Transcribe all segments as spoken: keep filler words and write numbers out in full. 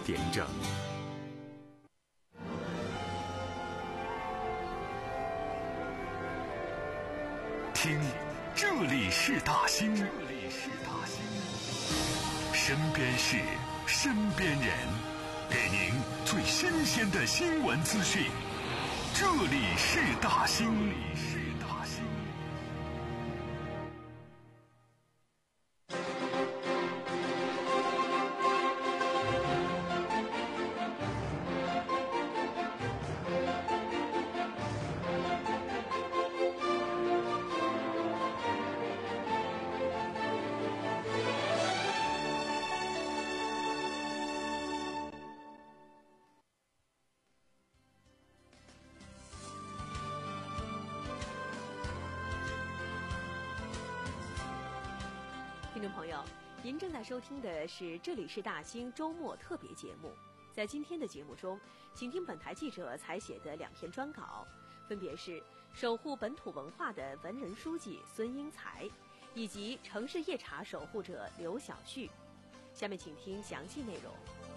点整。听，这里是大兴，这里是大兴，身边事，身边人，给您最新鲜的新闻资讯。这里是大兴，这里是大兴。 听众朋友，您正在收听的是这里是大兴周末特别节目。在今天的节目中，请听本台记者采写的两篇专稿，分别是守护本土文化的文人书记孙英才，以及城市夜茶守护者刘晓旭。下面请听详细内容。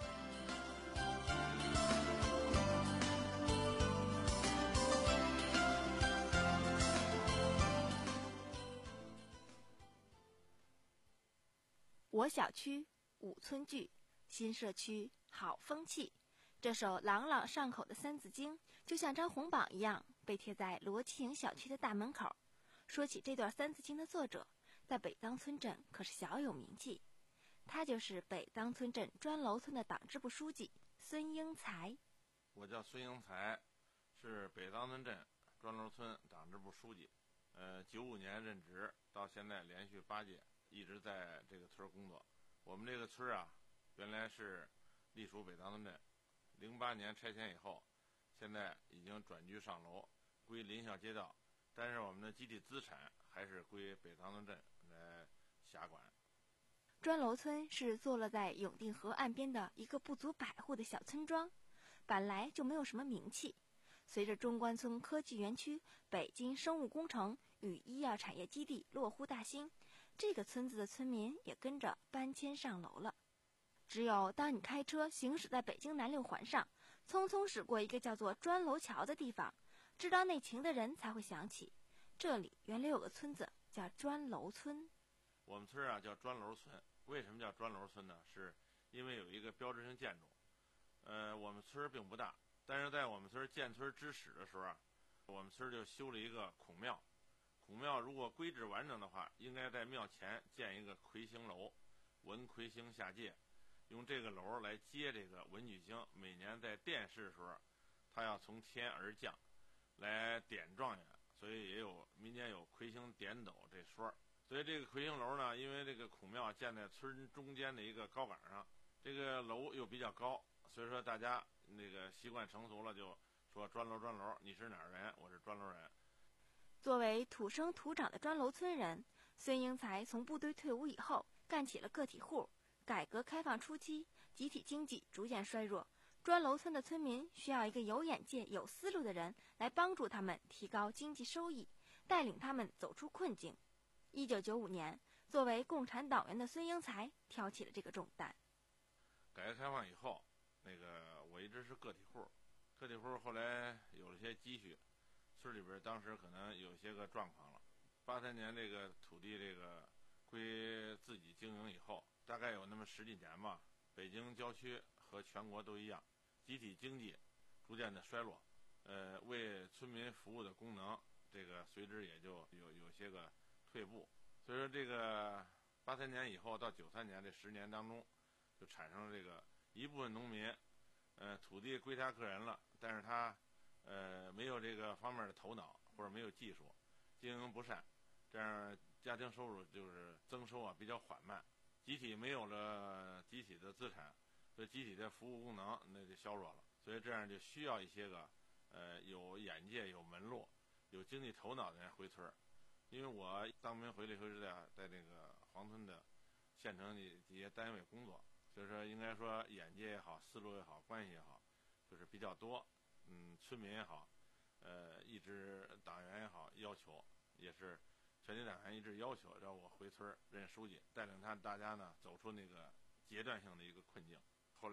我小区五村剧，新社区好风气。这首朗朗上口的三字经，就像张红榜一样，被贴在罗七营小区的大门口。说起这段三字经的作者，在北当村镇可是小有名气。他就是北当村镇砖楼村的党支部书记孙英才。 我叫孙英才，是北当村镇砖楼村党支部书记。呃，九五年任职，到现在连续八届。一直在这个村工作。我们这个村啊，原来是隶属北当村镇，零八年拆迁以后，现在已经转居上楼，归临校街道，但是我们的集体资产还是归北当村镇来辖管。 砖楼村是坐落在永定河岸边的一个不足百户的小村庄，本来就没有什么名气。随着中关村科技园区、北京生物工程与医药产业基地落户大兴，这个村子的村民也跟着搬迁上楼了。只有当你开车行驶在北京南六环上，匆匆驶过一个叫做砖楼桥的地方，知道内情的人才会想起，这里原来有个村子叫砖楼村。 我们村啊叫砖楼村，为什么叫砖楼村呢？是因为有一个标志性建筑。呃，我们村并不大，但是在我们村建村之始的时候啊，我们村就修了一个孔庙。孔庙如果规制完整的话，应该在庙前建一个魁星楼，文魁星下界，用这个楼来接这个文曲星。每年在殿试的时候，他要从天而降，来点状元，所以也有民间有魁星点斗这说。所以这个魁星楼呢，因为这个孔庙建在村中间的一个高岗上，这个楼又比较高，所以说大家那个习惯成熟了，就说砖楼砖楼，你是哪儿人？我是砖楼人。 作为土生土长的砖楼村人，孙英才从部队退伍以后，干起了个体户。改革开放初期，集体经济逐渐衰弱，砖楼村的村民需要一个有眼界、有思路的人来帮助他们提高经济收益，带领他们走出困境。一九九五年，作为共产党员的孙英才挑起了这个重担。 改革开放以后，那个我一直是个体户，个体户后来有了些积蓄，村里边当时可能有些个状况了。八三年这个土地这个归自己经营以后，大概有那么十几年吧，北京郊区和全国都一样，集体经济逐渐的衰落，呃，为村民服务的功能，这个随之也就有有些个退步。所以说这个八三年以后到九三年这十年当中，就产生了这个一部分农民，呃，土地归他个人了，但是他呃没有这个方面的头脑或者没有技术，经营不善，这样家庭收入就是增收啊比较缓慢，集体没有了集体的资产，所以集体的服务功能那就削弱了，所以这样就需要一些个呃有眼界、有门路、有经济头脑的人回村。因为我当兵回来以后是在在那个黄村的县城的这些单位工作，所以说应该说眼界也好，思路也好，关系也好，就是比较多。嗯，村民也好，呃，一直党员也好，要求也是全体党员一致要求让我回村任书记，带领他大家呢走出那个阶段性的一个困境。后来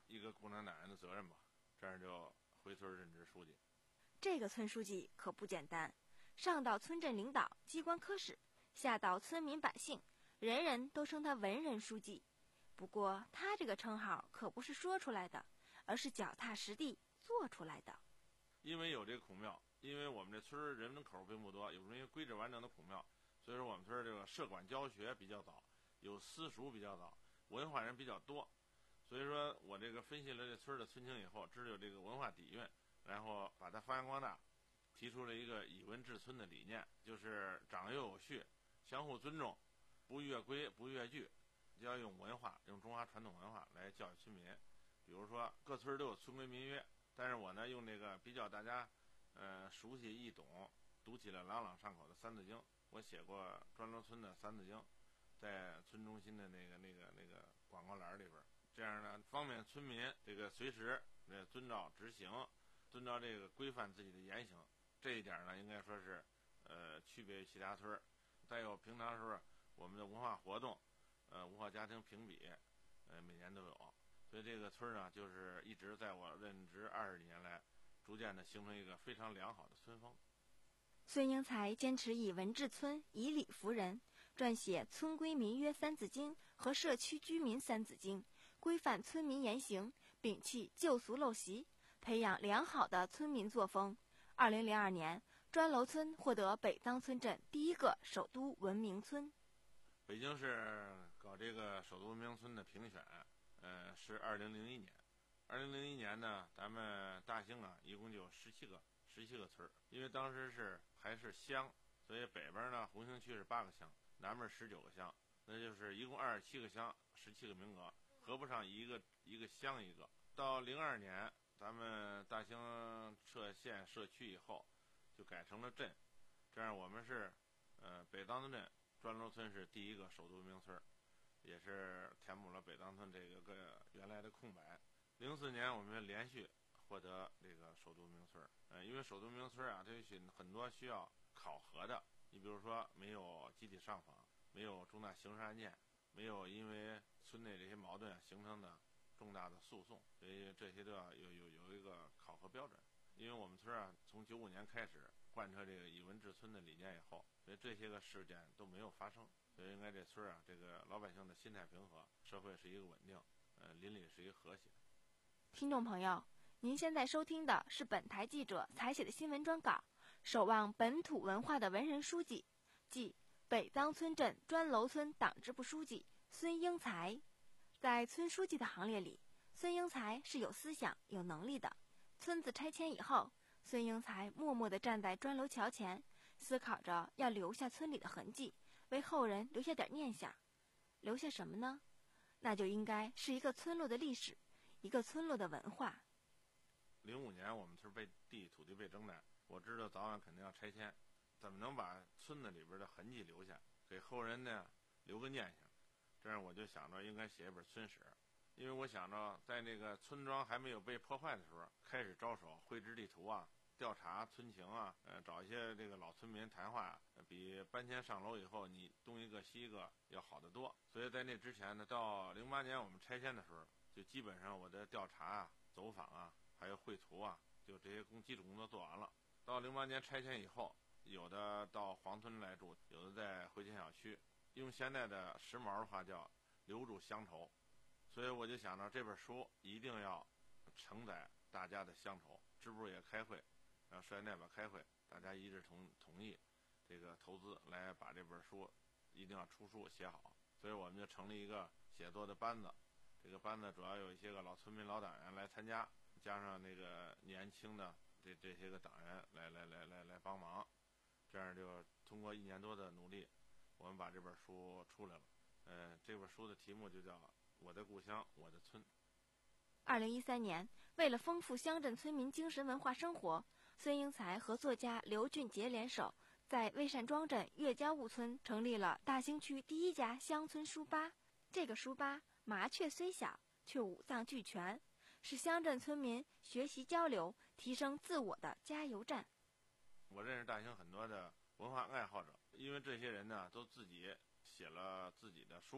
一个共产党员的责任吧，这样就回村任职书记。 这个村书记可不简单，上到村镇领导、机关科室，下到村民百姓，人人都称他文人书记。不过他这个称号可不是说出来的，而是脚踏实地做出来的。 因为有这个孔庙，因为我们这村人口并不多，有这些规制完整的孔庙，所以说我们村这个社管教学比较早，有私塾比较早，文化人比较多。所以说我这个分析了这村的村情以后，知道有这个文化底蕴，然后把它发扬光大，提出了一个以文治村的理念，就是长幼有序，相互尊重，不越规不越矩，就要用文化，用中华传统文化来教育村民。比如说各村都有村规民约，但是我呢用这个比较大家呃熟悉易懂，读起来朗朗上口的三字经，我写过砖楼村的三字经，在村中心的那个那个那个广告栏里边，这样呢方便村民这个随时呃遵照执行，遵照这个规范自己的言行。这一点呢应该说是呃区别于其他村。再有平常时候我们的文化活动，呃文化家庭评比，呃每年都有。所以这个村呢，就是一直在我任职二十几年来，逐渐的形成一个非常良好的村风。 孙英才坚持以文治村，以理服人，撰写《村规民约三字经》和《社区居民三字经》，规范村民言行，摒弃旧俗陋习，培养良好的村民作风。二零零二年，砖楼村获得北当村镇第一个首都文明村。 北京市搞这个首都文明村的评选，呃，是二零零一年。二零零一年呢，咱们大兴啊，一共就有十七个十七个村儿。因为当时是还是乡，所以北边呢，红星区是八个乡，南边十九个乡，那就是一共二十七个乡，十七个名额，合不上一个一个乡一个。到零二年，咱们大兴设县社区以后，就改成了镇，这样我们是，呃，北当村镇砖楼村是第一个首都文明村，也是填补了北当村这个个原来的空白。零四年我们连续获得这个首都文明村，呃，因为首都文明村啊，这有很多需要考核的，你比如说没有集体上访，没有重大刑事案件，没有因为村内这些矛盾形成的重大的诉讼，所以这些都要有有有一个考核标准。因为我们村啊，从九五年开始贯彻这个以文治村的理念以后，所以这些个事件都没有发生，所以应该这村啊，这个老百姓的心态平和，社会是一个稳定，呃，邻里是一个和谐。 听众朋友，您现在收听的是本台记者采写的新闻专稿，守望本土文化的文人书记，即北当村镇砖楼村党支部书记孙英才。在村书记的行列里，孙英才是有思想、有能力的。村子拆迁以后，孙英才默默地站在砖楼桥前，思考着要留下村里的痕迹，为后人留下点念想。留下什么呢？那就应该是一个村落的历史，一个村落的文化。 零五年我们村被地土地被征占，我知道早晚肯定要拆迁，怎么能把村子里边的痕迹留下，给后人呢留个念想？这样我就想着应该写一本村史。因为我想着在那个村庄还没有被破坏的时候，开始着手绘制地图啊，调查村情啊，呃，找一些这个老村民谈话，比搬迁上楼以后你东一个西一个要好得多。所以在那之前呢，到零八年我们拆迁的时候，就基本上我的调查啊、走访啊，还有绘图啊，就这些工基础工作做完了。到零八年拆迁以后，有的到黄村来住，有的在回迁小区，用现在的时髦的话叫留住乡愁。所以我就想着这本书一定要承载大家的乡愁，支部也开会，然后社员代表开会，大家一致同同意这个投资来把这本书一定要出书写好。所以我们就成立一个写作的班子，这个班子主要有一些个老村民老党员来参加，加上那个年轻的这这些个党员来来来来来帮忙，这样就通过一年多的努力，我们把这本书出来了。呃，这本书的题目就叫我的故乡，我的村。 二零一三年，为了丰富乡镇村民精神文化生活，孙英才和作家刘俊杰联手，在魏善庄镇岳家坞村成立了大兴区第一家乡村书吧。这个书吧麻雀虽小，却五脏俱全，是乡镇村民学习交流、提升自我的加油站。 我认识大兴很多的文化爱好者，因为这些人呢都自己写了自己的书。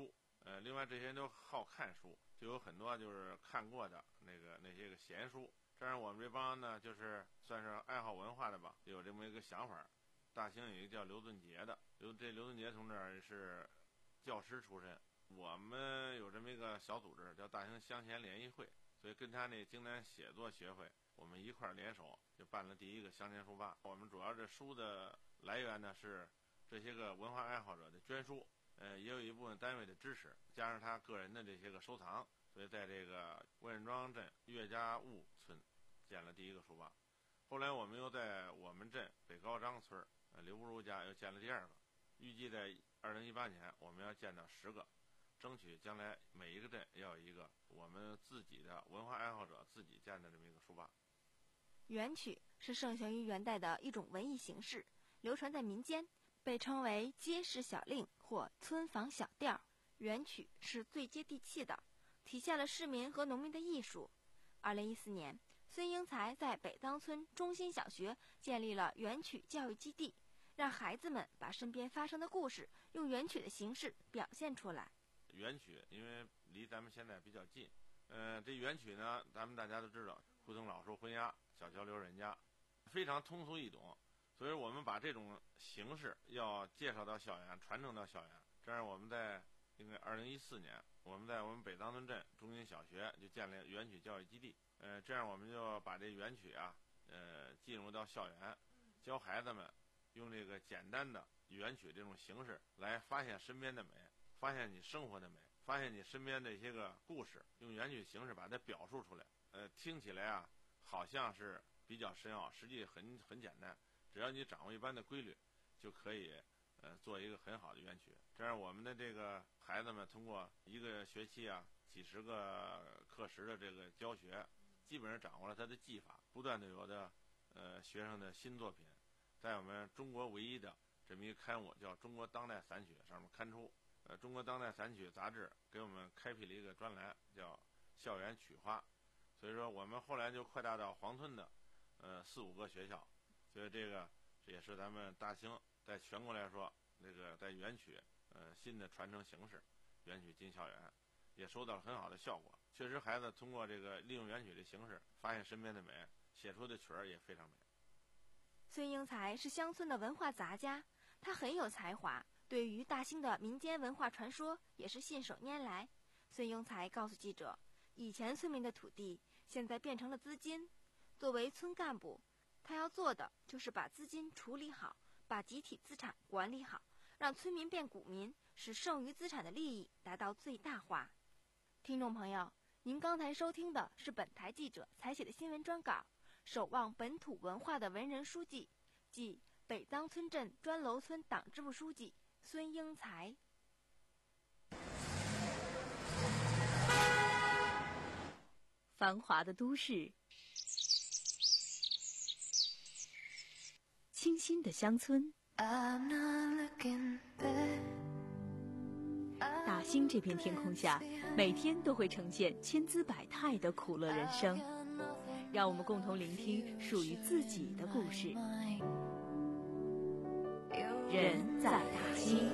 呃，另外这些人都好看书，就有很多就是看过的那个那些个闲书。这样我们这帮呢，就是算是爱好文化的吧，有这么一个想法。大兴有一个叫刘顿杰的，刘这刘顿杰同志是教师出身，我们有这么一个小组织叫大兴乡贤联谊会，所以跟他那京南写作协会，我们一块儿联手就办了第一个乡贤书吧。我们主要这书的来源呢是这些个文化爱好者的捐书，呃，也有一部分单位的支持，加上他个人的这些个收藏，所以在这个温任庄镇岳家坞村建了第一个书吧。后来我们又在我们镇北高张村呃刘不如家又建了第二个，预计在二零一八年我们要建到十个，争取将来每一个镇要有一个我们自己的文化爱好者自己建的这么一个书吧。 元曲是盛行于元代的一种文艺形式，流传在民间，被称为街市小令或村坊小调。元曲是最接地气的，体现了市民和农民的艺术。二零一四年，孙英才在北当村中心小学建立了元曲教育基地，让孩子们把身边发生的故事用元曲的形式表现出来。 元曲因为离咱们现在比较近，呃，这元曲呢，咱们大家都知道，胡同老树昏鸦，小桥流人家，非常通俗易懂，所以我们把这种形式要介绍到校园，传承到校园。这样我们在应该二零一四年，我们在我们北当村镇中心小学就建立元曲教育基地。呃，这样我们就把这元曲啊，呃，进入到校园，教孩子们用这个简单的元曲这种形式来发现身边的美，发现你生活的美，发现你身边的一些个故事，用元曲形式把它表述出来。呃，听起来啊，好像是比较深奥，实际很很简单，只要你掌握一般的规律，就可以呃做一个很好的元曲。这样我们的这个孩子们通过一个学期啊，几十个课时的这个教学，基本上掌握了他的技法，不断的有的呃学生的新作品，在我们中国唯一的这么一个刊物叫《中国当代散曲》上面刊出。呃，《中国当代散曲》杂志给我们开辟了一个专栏，叫“校园曲花”。所以说，我们后来就扩大到黄村的呃四五个学校。所以这个这也是咱们大兴在全国来说，这个在元曲呃新的传承形式，元曲进校园，也收到了很好的效果。确实，孩子通过这个利用元曲的形式，发现身边的美，写出的曲儿也非常美。 孙英才是乡村的文化杂家，他很有才华，对于大兴的民间文化传说也是信手拈来。孙英才告诉记者，以前村民的土地现在变成了资金，作为村干部，他要做的就是把资金处理好，把集体资产管理好，让村民变股民，使剩余资产的利益达到最大化。听众朋友，您刚才收听的是本台记者采写的新闻专稿，守望本土文化的文人书记，即北当村镇砖楼村党支部书记孙英才。 繁华的都市，清新的乡村，大兴这片天空下，每天都会呈现千姿百态的苦乐人生。让我们共同聆听属于自己的故事。人在大兴。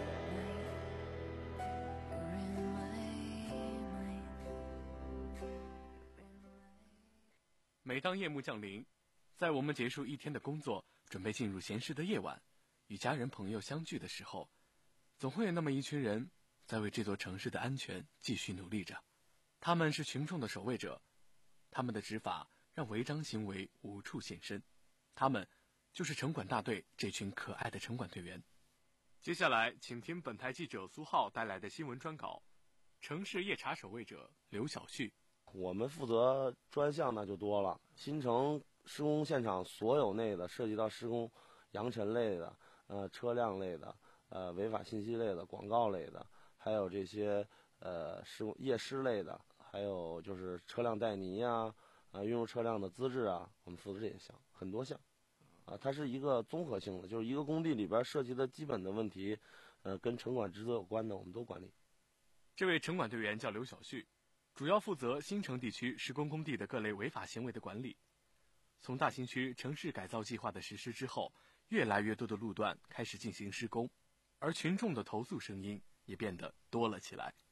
每当夜幕降临，在我们结束一天的工作，准备进入闲适的夜晚，与家人朋友相聚的时候，总会有那么一群人在为这座城市的安全继续努力着。他们是群众的守卫者，他们的执法让违章行为无处现身。他们就是城管大队这群可爱的城管队员。接下来，请听本台记者苏浩带来的新闻专稿：城市夜查守卫者刘小旭。 我们负责专项那就多了，新城施工现场所有内的涉及到施工扬尘类的、呃车辆类的、呃违法信息类的、广告类的，还有这些呃施工夜施类的，还有就是车辆带泥啊、呃运入车辆的资质啊，我们负责这些项，很多项。啊，它是一个综合性的，就是一个工地里边涉及的基本的问题，呃，跟城管职责有关的，我们都管理。 这位城管队员叫刘小旭，主要负责新城地区施工工地的各类违法行为的管理。从大兴区城市改造计划的实施之后，越来越多的路段开始进行施工，而群众的投诉声音也变得多了起来。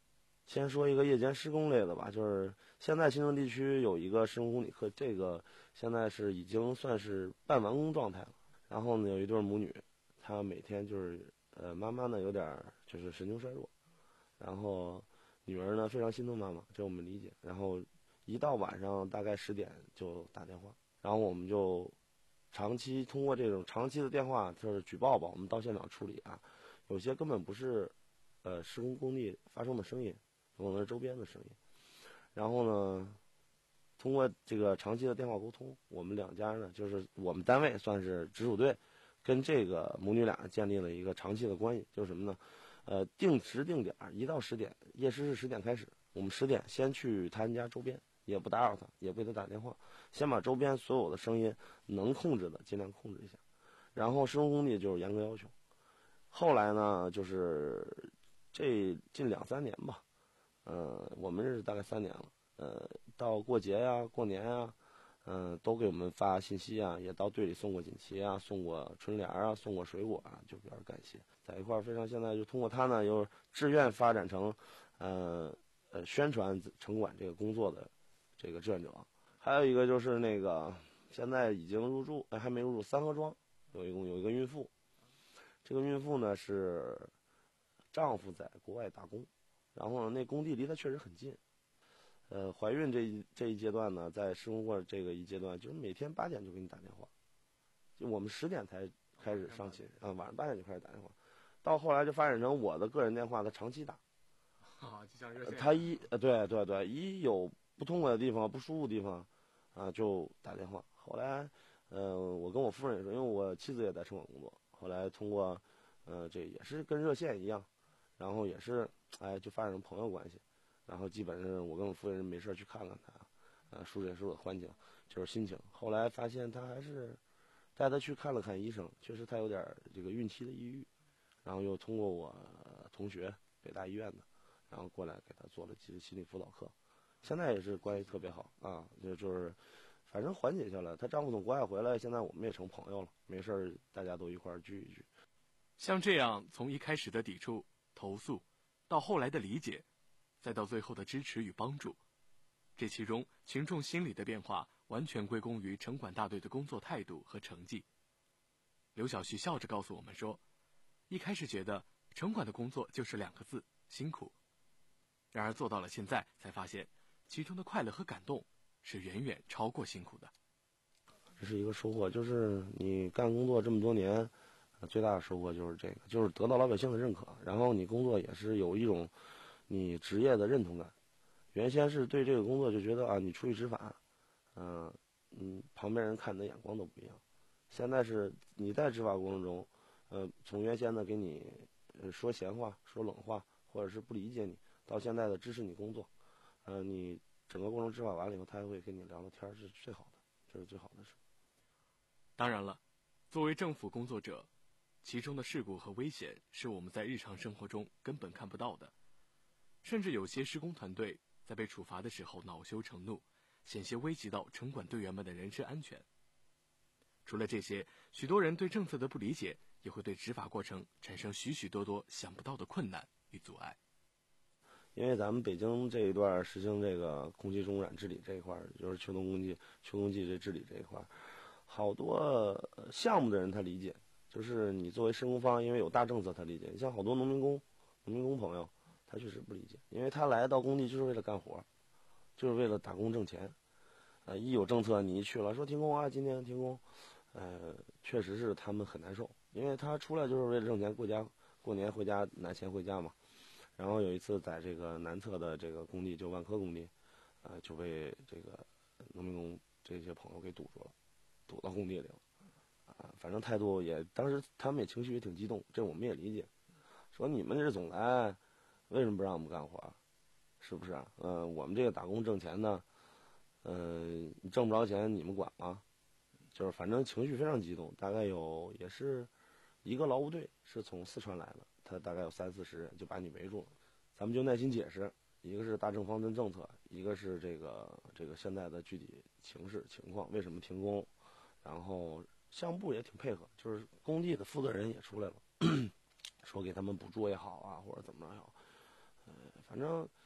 先说一个夜间施工类的吧，就是现在新城地区有一个施工工地课，这个现在是已经算是半完工状态了。然后呢，有一对母女，她每天就是呃妈妈呢有点就是神经衰弱，然后女儿呢非常心疼妈妈，这我们理解。然后一到晚上大概十点就打电话，然后我们就长期通过这种长期的电话就是举报吧，我们到现场处理啊，有些根本不是呃施工工地发生的声音，有可能是周边的声音。然后呢，通过这个长期的电话沟通，我们两家呢，就是我们单位算是直属队，跟这个母女俩建立了一个长期的关系，就是什么呢？呃，定时定点，一到十点，夜市是十点开始，我们十点先去他家周边，也不打扰他，也不给他打电话，先把周边所有的声音能控制的尽量控制一下。然后施工工地就是严格要求。后来呢，就是这近两三年吧，呃，我们认识大概三年了，呃，到过节呀、过年呀，嗯、呃，都给我们发信息啊，也到队里送过锦旗啊，送过春联啊，送过水果啊，就表示感谢。在一块儿非常，现在就通过他呢，又志愿发展成，呃呃，宣传城管这个工作的这个志愿者。还有一个就是那个现在已经入住，还没入住三河庄，有一共有一个孕妇，这个孕妇呢是丈夫在国外打工，然后呢那工地离她确实很近。呃，怀孕这一这一阶段呢，在施工过这个一阶段，就是每天八点就给你打电话，就我们十点才开始上寝啊，晚上八点就开始打电话，到后来就发展成我的个人电话，他长期打， 啊，就像热线。 他一呃对对对，一有不通过的地方、不舒服的地方，啊就打电话。后来，呃，我跟我夫人也说，因为我妻子也在城管工作，后来通过，呃，这也是跟热线一样，然后也是哎就发展成朋友关系。然后基本上我跟我夫人没事去看看他，呃，疏解疏解环境，就是心情。后来发现他还是带他去看了看医生，确实他有点这个孕期的抑郁，然后又通过我同学北大医院的，然后过来给他做了几次心理辅导课，现在也是关系特别好啊，就就是反正缓解下来。她丈夫从国外回来，现在我们也成朋友了，没事儿大家都一块儿聚一聚。 像这样从一开始的抵触、投诉，到后来的理解，再到最后的支持与帮助，这其中群众心理的变化完全归功于城管大队的工作态度和成绩。刘小旭笑着告诉我们说，一开始觉得城管的工作就是两个字，辛苦，然而做到了现在才发现，其中的快乐和感动是远远超过辛苦的。 这是一个收获，就是你干工作这么多年，最大的收获就是这个，就是得到老百姓的认可，然后你工作也是有一种你职业的认同感。原先是对这个工作就觉得啊，你出去执法，嗯、呃、嗯，旁边人看你的眼光都不一样。现在是你在执法过程中，呃，从原先的给你呃说闲话、说冷话，或者是不理解你，到现在的支持你工作，呃，你整个过程执法完了以后，他还会跟你聊聊天，是最好的，这是最好的事。 当然了，作为政府工作者，其中的事故和危险是我们在日常生活中根本看不到的，甚至有些施工团队在被处罚的时候恼羞成怒，险些危及到城管队员们的人身安全。除了这些，许多人对政策的不理解，也会对执法过程产生许许多多想不到的困难与阻碍。 因为咱们北京这一段实行这个空气中污染治理这一块，就是秋冬空气、秋冬季这治理这一块，好多项目的人他理解，就是你作为施工方，因为有大政策他理解。你像好多农民工、农民工朋友，他确实不理解，因为他来到工地就是为了干活，就是为了打工挣钱。呃，一有政策你一去了，说停工啊，今天停工，呃，确实是他们很难受，因为他出来就是为了挣钱，过家过年回家拿钱回家嘛。然后有一次在这个南侧的这个工地，就万科工地，呃，就被这个农民工这些朋友给堵住了，堵到工地里了，啊，反正态度也，当时他们也情绪也挺激动，这我们也理解，说你们这总来，为什么不让我们干活？是不是啊？嗯、呃，我们这个打工挣钱呢，嗯、呃，挣不着钱你们管吗？就是反正情绪非常激动，大概有也是一个劳务队是从四川来的。他大概有三四十人就把你围住了，咱们就耐心解释，一个是大政方针政策，一个是这个这个现在的具体情势情况，为什么停工，然后项目部也挺配合，就是工地的负责人也出来了，说给他们补助也好啊，或者怎么着也好，呃，反正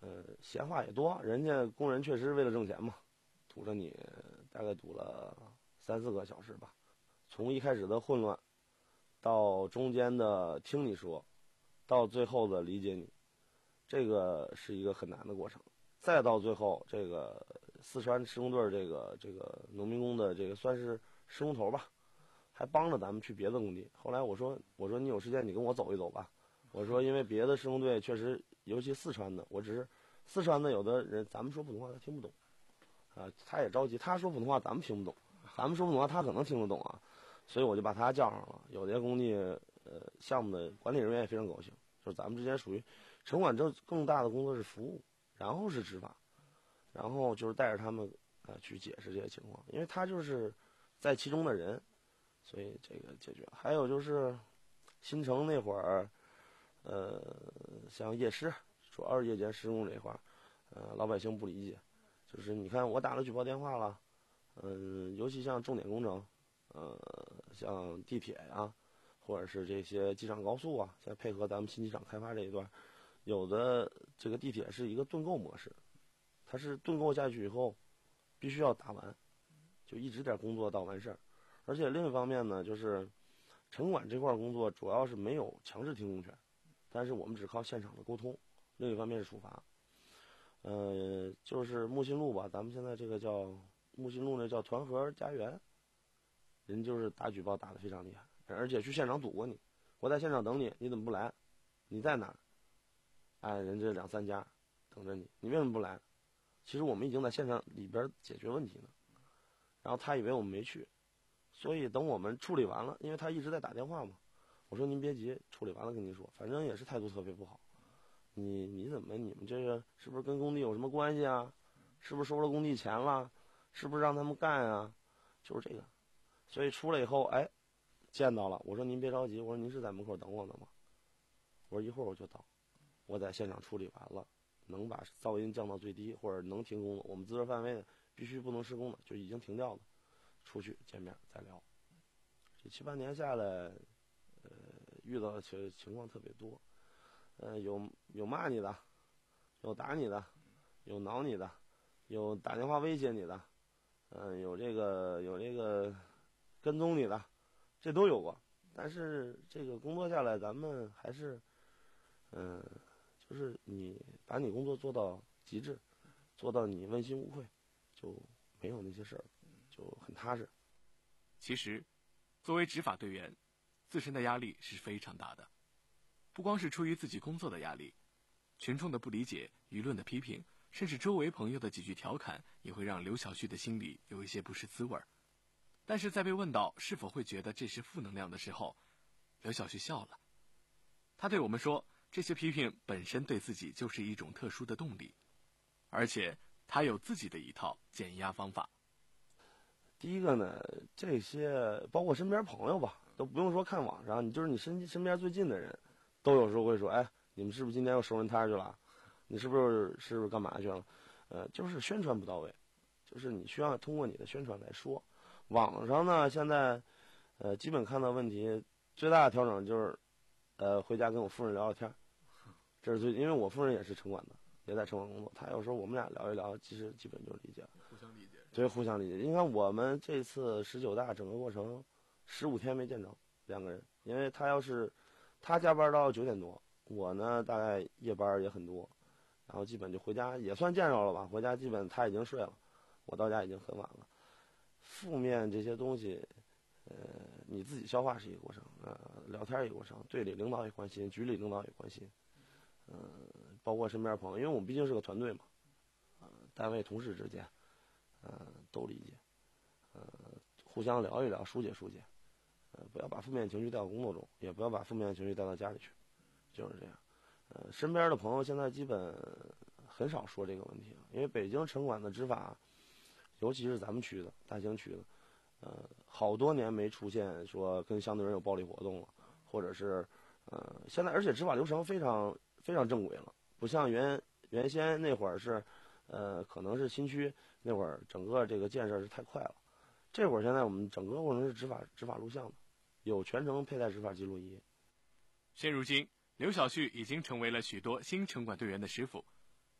呃，闲话也多，人家工人确实为了挣钱嘛，堵着你大概堵了三四个小时吧，从一开始的混乱，到中间的听你说，到最后的理解你，这个是一个很难的过程，再到最后这个四川施工队这个这个农民工的这个算是施工头吧，还帮着咱们去别的工地。后来我说我说你有时间你跟我走一走吧，我说因为别的施工队确实，尤其四川的，我只是四川的有的人咱们说普通话他听不懂，啊，他也着急，他说普通话咱们听不懂，咱们说普通话他可能听得懂啊，所以我就把他叫上了。有些工地呃项目的管理人员也非常高兴，就是咱们之间属于城管，这更大的工作是服务，然后是执法，然后就是带着他们呃去解释这些情况，因为他就是在其中的人，所以这个解决。还有就是新城那会儿，呃，像夜施，主要是夜间施工这一块儿，呃，老百姓不理解，就是你看我打了举报电话了，嗯、呃，尤其像重点工程，呃，像地铁呀，或者是这些机场高速啊，现在配合咱们新机场开发这一段，有的这个地铁是一个盾构模式，它是盾构下去以后，必须要打完，就一直在工作到完事儿。而且另一方面呢，就是城管这块工作主要是没有强制停工权，但是我们只靠现场的沟通。另一方面是处罚，呃，就是木心路吧，咱们现在这个叫木心路，那叫团河家园，人就是打举报打得非常厉害，而且去现场堵过你，我在现场等你，你怎么不来？你在哪儿？哎，人这两三家等着你，你为什么不来？其实我们已经在现场里边解决问题呢，然后他以为我们没去，所以等我们处理完了，因为他一直在打电话嘛，我说您别急，处理完了跟您说，反正也是态度特别不好。你你怎么你们这个是不是跟工地有什么关系啊？是不是收了工地钱了？是不是让他们干啊？就是这个，所以出来以后，哎，见到了，我说您别着急，我说您是在门口等我呢吗？我说一会儿我就到，我在现场处理完了，能把噪音降到最低，或者能停工的，我们资助范围的必须不能施工的就已经停掉了，出去见面再聊。这七八年下来，呃，遇到的情情况特别多。呃，有有骂你的，有打你的，有挠你的，有打电话威胁你的，嗯、呃，有这个有这个跟踪你的，这都有过。但是这个工作下来，咱们还是，嗯、呃，就是你把你工作做到极致，做到你问心无愧，就没有那些事儿，就很踏实。 其实，作为执法队员，自身的压力是非常大的。不光是出于自己工作的压力，群众的不理解、舆论的批评，甚至周围朋友的几句调侃，也会让刘小旭的心里有一些不是滋味儿。但是在被问到是否会觉得这是负能量的时候，刘小旭笑了。他对我们说，这些批评本身对自己就是一种特殊的动力，而且他有自己的一套减压方法。 第一个呢，这些包括身边朋友吧，都不用说看网上，你就是你身身边最近的人，都有时候会说，哎，你们是不是今天又收人摊去了？你是不是是不是干嘛去了？呃，就是宣传不到位，就是你需要通过你的宣传来说。网上呢，现在，呃，基本看到问题最大的调整就是，呃，回家跟我夫人聊聊天，这是最，因为我夫人也是城管的，也在城管工作，她有时候我们俩聊一聊，其实基本就理解了， 互相理解， 对，互相理解。你看我们这次十九大整个过程，十五天没见着两个人，因为他要是他加班到九点多，我呢大概夜班也很多，然后基本就回家也算见着了吧，回家基本他已经睡了，我到家已经很晚了。负面这些东西，呃，你自己消化是一个过程，呃，聊天一个过程，队里领导也关心，局里领导也关心，嗯、呃，包括身边朋友，因为我们毕竟是个团队嘛，呃，单位同事之间，呃，都理解，呃，互相聊一聊，疏解疏解，呃，不要把负面情绪带到工作中，也不要把负面情绪带到家里去，就是这样。呃，身边的朋友现在基本很少说这个问题了，因为北京城管的执法，尤其是咱们区的大兴区的，呃，好多年没出现说跟相对人有暴力活动了，或者是呃，现在而且执法流程非常非常正规了，不像原原先那会儿是，呃，可能是新区那会儿整个这个建设是太快了，这会儿现在我们整个过程是执法执法录像的，有全程佩戴执法记录仪。 现如今，刘小旭已经成为了许多新城管队员的师傅。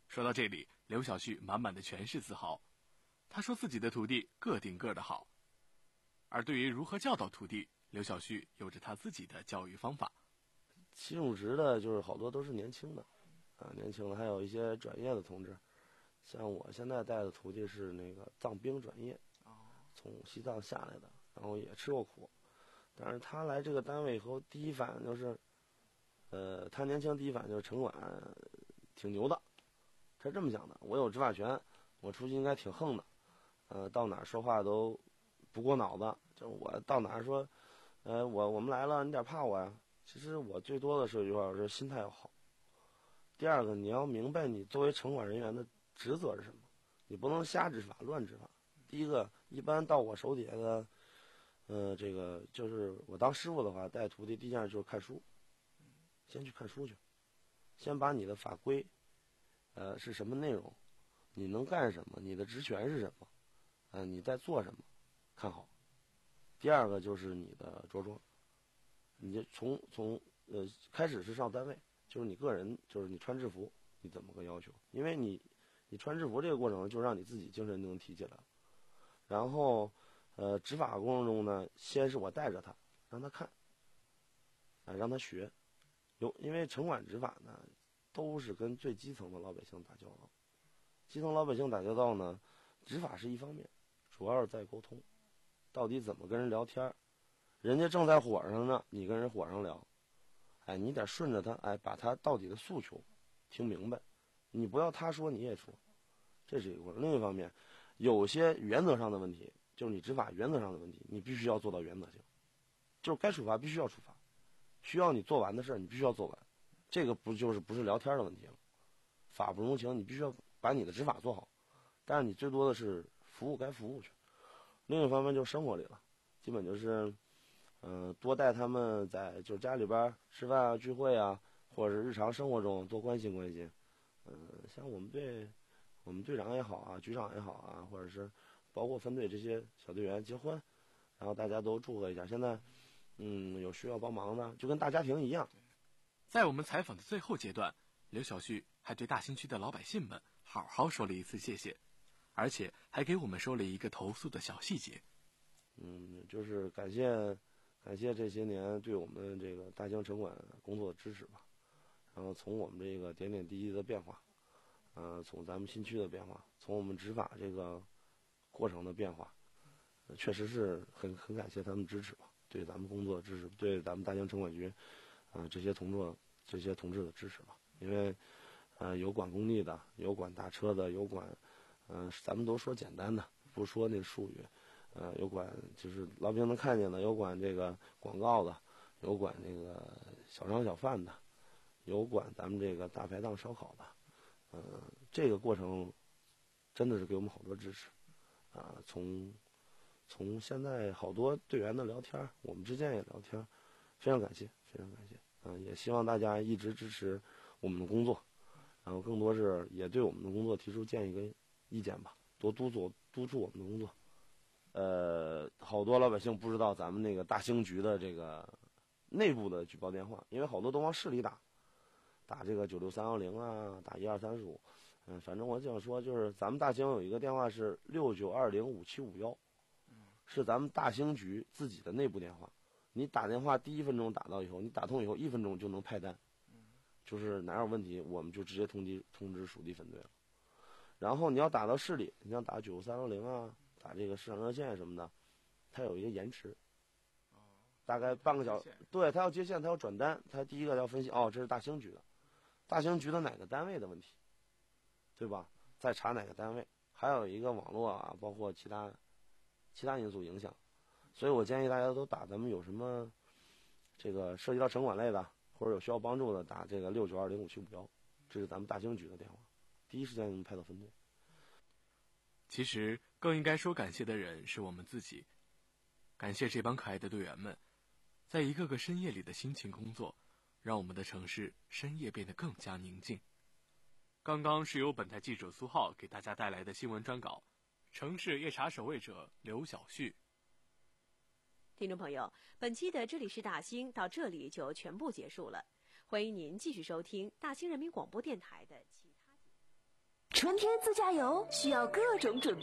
说到这里，刘小旭满满的全是自豪。他说自己的徒弟个顶个的好，而对于如何教导徒弟，刘小旭有着他自己的教育方法。 起入职的就是好多都是年轻的，啊，年轻的还有一些转业的同志。像我现在带的徒弟是那个藏兵转业，从西藏下来的，然后也吃过苦，但是他来这个单位以后，第一反应就是，呃，他年轻第一反应就是城管挺牛的，他是这么想的，我有执法权，我出去应该挺横的，呃，到哪儿说话都不过脑子，就我到哪儿说，呃，我我们来了，你得怕我呀。其实我最多的是一句话，是心态要好。第二个，你要明白你作为城管人员的职责是什么，你不能瞎执法、乱执法。第一个，一般到我手底下的，呃，这个就是我当师傅的话，带徒弟第一件就是看书，先去看书去，先把你的法规，呃，是什么内容，你能干什么，你的职权是什么，呃，你在做什么，看好。第二个就是你的着装，你就从从呃开始是上单位，就是你个人，就是你穿制服，你怎么个要求？因为你你穿制服这个过程，就让你自己精神就能提起来了。然后，呃，执法过程中呢，先是我带着他，让他看，啊，让他学。有因为城管执法呢，都是跟最基层的老百姓打交道。基层老百姓打交道呢，执法是一方面，主要是在沟通，到底怎么跟人聊天，人家正在火上呢，你跟人火上聊，哎，你得顺着他，哎，把他到底的诉求听明白，你不要他说你也说，这是一个过程。另一方面，有些原则上的问题，就是你执法原则上的问题，你必须要做到原则性，就是该处罚必须要处罚，需要你做完的事儿你必须要做完，这个不就是不是聊天的问题了，法不容情，你必须要把你的执法做好，但是你最多的是服务该服务去。另一方面就是生活里了，基本就是嗯、呃，多带他们在就是家里边吃饭啊、聚会啊，或者是日常生活中多关心关心。嗯、呃，像我们队，我们队长也好啊，局长也好啊，或者是包括分队这些小队员结婚，然后大家都祝贺一下。现在，嗯，有需要帮忙的，就跟大家庭一样。 在我们采访的最后阶段，刘小旭还对大兴区的老百姓们好好说了一次谢谢，而且还给我们说了一个投诉的小细节。 嗯，就是感谢。感谢这些年对我们这个大兴城管工作的支持吧，然后从我们这个点点滴滴的变化，呃，从咱们新区的变化，从我们执法这个过程的变化，呃、确实是很很感谢他们支持吧，对咱们工作的支持，对咱们大兴城管局，啊、呃、这些同志这些同志的支持吧，因为，呃，有管工地的，有管大车的，有管，嗯、呃，咱们都说简单的，不说那术语。呃，有管就是老百姓能看见的，有管这个广告的，有管这个小商小贩的，有管咱们这个大排档烧烤的，呃，这个过程真的是给我们好多支持，啊、呃，从从现在好多队员的聊天，我们之间也聊天，非常感谢，非常感谢，啊、呃，也希望大家一直支持我们的工作，然后更多是也对我们的工作提出建议跟意见吧，多督促督促我们的工作。呃，好多老百姓不知道咱们那个大兴局的这个内部的举报电话，因为好多都往市里打，打这个九六三幺零啊，打一二三四五，嗯，反正我想说，就是咱们大兴有一个电话是六九二零五七五幺，是咱们大兴局自己的内部电话。你打电话第一分钟打到以后，你打通以后一分钟就能派单，就是哪有问题我们就直接通知通知属地分队了。然后你要打到市里，你像打九三幺零啊。打这个市场热线什么的，它有一个延迟，大概半个小时。对，他要接线，他要转单，他第一个要分析，哦，这是大兴局的，大兴局的哪个单位的问题，对吧？再查哪个单位，还有一个网络啊，包括其他其他因素影响。所以我建议大家都打咱们有什么这个涉及到城管类的，或者有需要帮助的，打这个六九二零五七五幺，这是咱们大兴局的电话，第一时间能派到分队。 其实更应该说感谢的人是我们自己，感谢这帮可爱的队员们，在一个个深夜里的辛勤工作，让我们的城市深夜变得更加宁静。刚刚是由本台记者苏浩给大家带来的新闻专稿，城市夜茶守卫者刘小旭。 听众朋友，本期的这里是大兴到这里就全部结束了，欢迎您继续收听大兴人民广播电台的其他节目。 春天自驾游需要各种准备。